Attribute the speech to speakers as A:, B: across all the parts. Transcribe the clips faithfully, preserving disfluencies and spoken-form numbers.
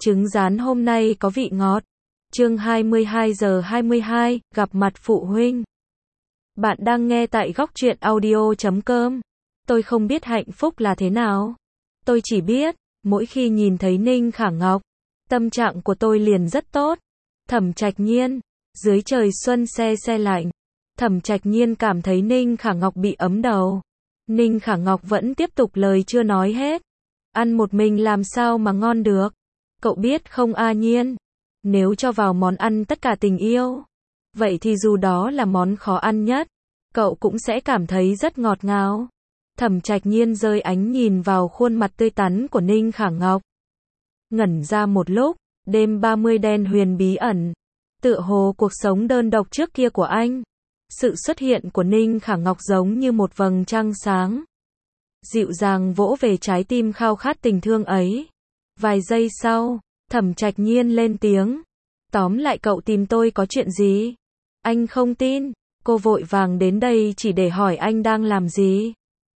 A: Trứng rán hôm nay có vị ngọt. Chương hai mươi hai giờ hai mươi hai, gặp mặt phụ huynh. Bạn đang nghe tại góc truyện audio chấm com. Tôi không biết hạnh phúc là thế nào. Tôi chỉ biết, mỗi khi nhìn thấy Ninh Khả Ngọc, tâm trạng của tôi liền rất tốt. Thẩm Trạch Nhiên, dưới trời xuân se se lạnh, Thẩm Trạch Nhiên cảm thấy Ninh Khả Ngọc bị ấm đầu. Ninh Khả Ngọc vẫn tiếp tục lời chưa nói hết. Ăn một mình làm sao mà ngon được. Cậu biết không A Nhiên, nếu cho vào món ăn tất cả tình yêu, vậy thì dù đó là món khó ăn nhất, cậu cũng sẽ cảm thấy rất ngọt ngào. Thẩm Trạch Nhiên rơi ánh nhìn vào khuôn mặt tươi tắn của Ninh Khả Ngọc. Ngẩn ra một lúc, đêm ba mươi đen huyền bí ẩn, tựa hồ cuộc sống đơn độc trước kia của anh. Sự xuất hiện của Ninh Khả Ngọc giống như một vầng trăng sáng, dịu dàng vỗ về trái tim khao khát tình thương ấy. Vài giây sau, Thẩm Trạch Nhiên lên tiếng. Tóm lại cậu tìm tôi có chuyện gì? Anh không tin, cô vội vàng đến đây chỉ để hỏi anh đang làm gì.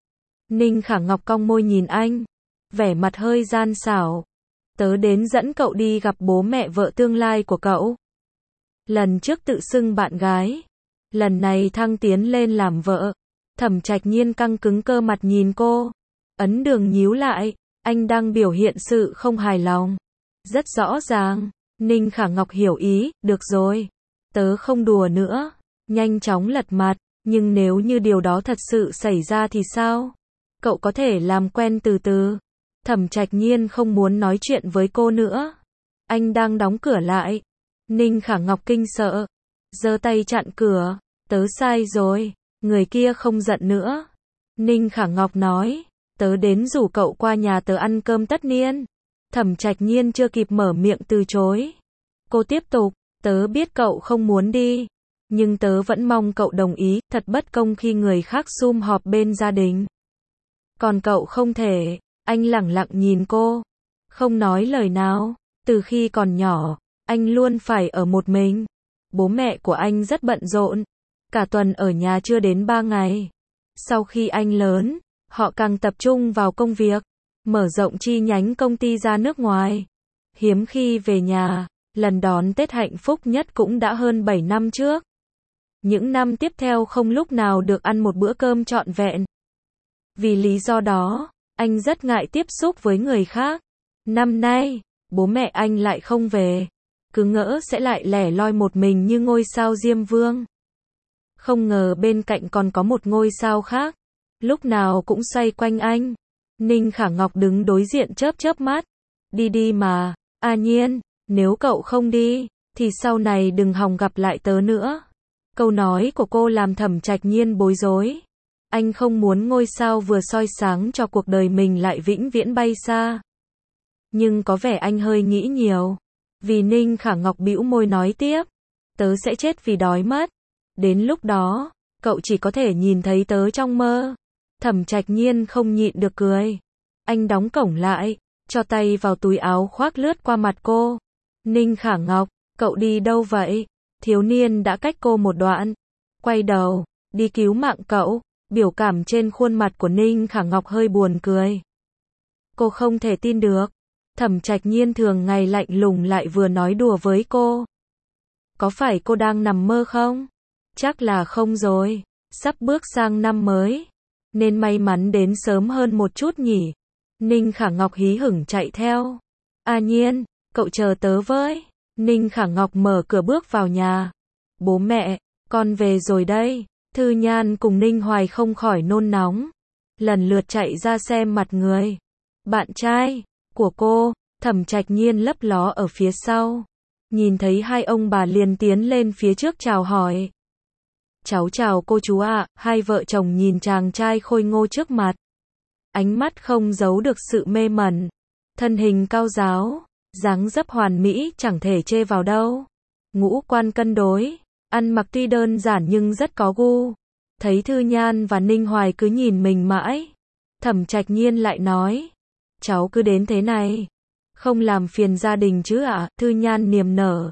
A: Ninh Khả Ngọc cong môi nhìn anh, vẻ mặt hơi gian xảo. Tớ đến dẫn cậu đi gặp bố mẹ vợ tương lai của cậu. Lần trước tự xưng bạn gái, lần này thăng tiến lên làm vợ. Thẩm Trạch Nhiên căng cứng cơ mặt nhìn cô. Ấn Đường nhíu lại, anh đang biểu hiện sự không hài lòng. Rất rõ ràng. Ninh Khả Ngọc hiểu ý, được rồi, tớ không đùa nữa. Nhanh chóng lật mặt, nhưng nếu như điều đó thật sự xảy ra thì sao? Cậu có thể làm quen từ từ. Thẩm Trạch Nhiên không muốn nói chuyện với cô nữa. Anh đang đóng cửa lại. Ninh Khả Ngọc kinh sợ, giơ tay chặn cửa. Tớ sai rồi, người kia không giận nữa. Ninh Khả Ngọc nói, tớ đến rủ cậu qua nhà tớ ăn cơm tất niên. Thẩm Trạch Nhiên chưa kịp mở miệng từ chối. Cô tiếp tục, tớ biết cậu không muốn đi, nhưng tớ vẫn mong cậu đồng ý, thật bất công khi người khác sum họp bên gia đình. Còn cậu không thể. Anh lẳng lặng nhìn cô, không nói lời nào. Từ khi còn nhỏ, anh luôn phải ở một mình. Bố mẹ của anh rất bận rộn, cả tuần ở nhà chưa đến ba ngày. Sau khi anh lớn, họ càng tập trung vào công việc, mở rộng chi nhánh công ty ra nước ngoài. Hiếm khi về nhà, lần đón Tết hạnh phúc nhất cũng đã hơn bảy năm trước. Những năm tiếp theo không lúc nào được ăn một bữa cơm trọn vẹn. Vì lý do đó, anh rất ngại tiếp xúc với người khác. Năm nay, bố mẹ anh lại không về, cứ ngỡ sẽ lại lẻ loi một mình như ngôi sao Diêm Vương. Không ngờ bên cạnh còn có một ngôi sao khác, lúc nào cũng xoay quanh anh. Ninh Khả Ngọc đứng đối diện chớp chớp mắt. Đi đi mà, A Nhiên, nếu cậu không đi, thì sau này đừng hòng gặp lại tớ nữa. Câu nói của cô làm Thẩm Trạch Nhiên bối rối. Anh không muốn ngôi sao vừa soi sáng cho cuộc đời mình lại vĩnh viễn bay xa. Nhưng có vẻ anh hơi nghĩ nhiều. Vì Ninh Khả Ngọc bĩu môi nói tiếp, tớ sẽ chết vì đói mất. Đến lúc đó, cậu chỉ có thể nhìn thấy tớ trong mơ. Thẩm Trạch Nhiên không nhịn được cười. Anh đóng cổng lại, cho tay vào túi áo khoác lướt qua mặt cô. Ninh Khả Ngọc, cậu đi đâu vậy? Thiếu niên đã cách cô một đoạn. Quay đầu, đi cứu mạng cậu. Biểu cảm trên khuôn mặt của Ninh Khả Ngọc hơi buồn cười. Cô không thể tin được. Thẩm Trạch Nhiên thường ngày lạnh lùng lại vừa nói đùa với cô. Có phải cô đang nằm mơ không? Chắc là không rồi. Sắp bước sang năm mới, nên may mắn đến sớm hơn một chút nhỉ. Ninh Khả Ngọc hí hửng chạy theo. A Nhiên, cậu chờ tớ với. Ninh Khả Ngọc mở cửa bước vào nhà. Bố mẹ, con về rồi đây. Thư Nhan cùng Ninh Hoài không khỏi nôn nóng, lần lượt chạy ra xem mặt người bạn trai của cô. Thẩm Trạch Nhiên lấp ló ở phía sau, nhìn thấy hai ông bà liền tiến lên phía trước chào hỏi. Cháu chào cô chú ạ. Hai vợ chồng nhìn chàng trai khôi ngô trước mặt, ánh mắt không giấu được sự mê mẩn. Thân hình cao ráo, dáng dấp hoàn mỹ chẳng thể chê vào đâu. Ngũ quan cân đối, ăn mặc tuy đơn giản nhưng rất có gu. Thấy Thư Nhan và Ninh Hoài cứ nhìn mình mãi, Thẩm Trạch Nhiên lại nói, cháu cứ đến thế này, không làm phiền gia đình chứ ạ? Thư Nhan niềm nở.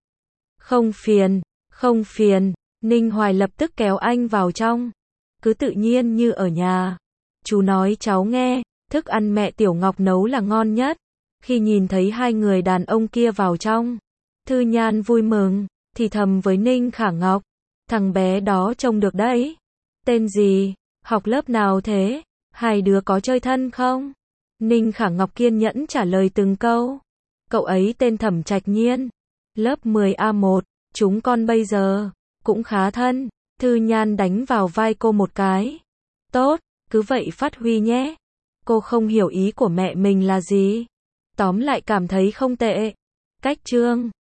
A: Không phiền, không phiền. Ninh Hoài lập tức kéo anh vào trong. Cứ tự nhiên như ở nhà. Chú nói cháu nghe, thức ăn mẹ Tiểu Ngọc nấu là ngon nhất. Khi nhìn thấy hai người đàn ông kia vào trong, Thư Nhan vui mừng, thì thầm với Ninh Khả Ngọc, thằng bé đó trông được đấy. Tên gì? Học lớp nào thế? Hai đứa có chơi thân không? Ninh Khả Ngọc kiên nhẫn trả lời từng câu. Cậu ấy tên Thẩm Trạch Nhiên, lớp mười A một, chúng con bây giờ cũng khá thân. Thư Nhan đánh vào vai cô một cái. Tốt, cứ vậy phát huy nhé. Cô không hiểu ý của mẹ mình là gì. Tóm lại cảm thấy không tệ. Cách chương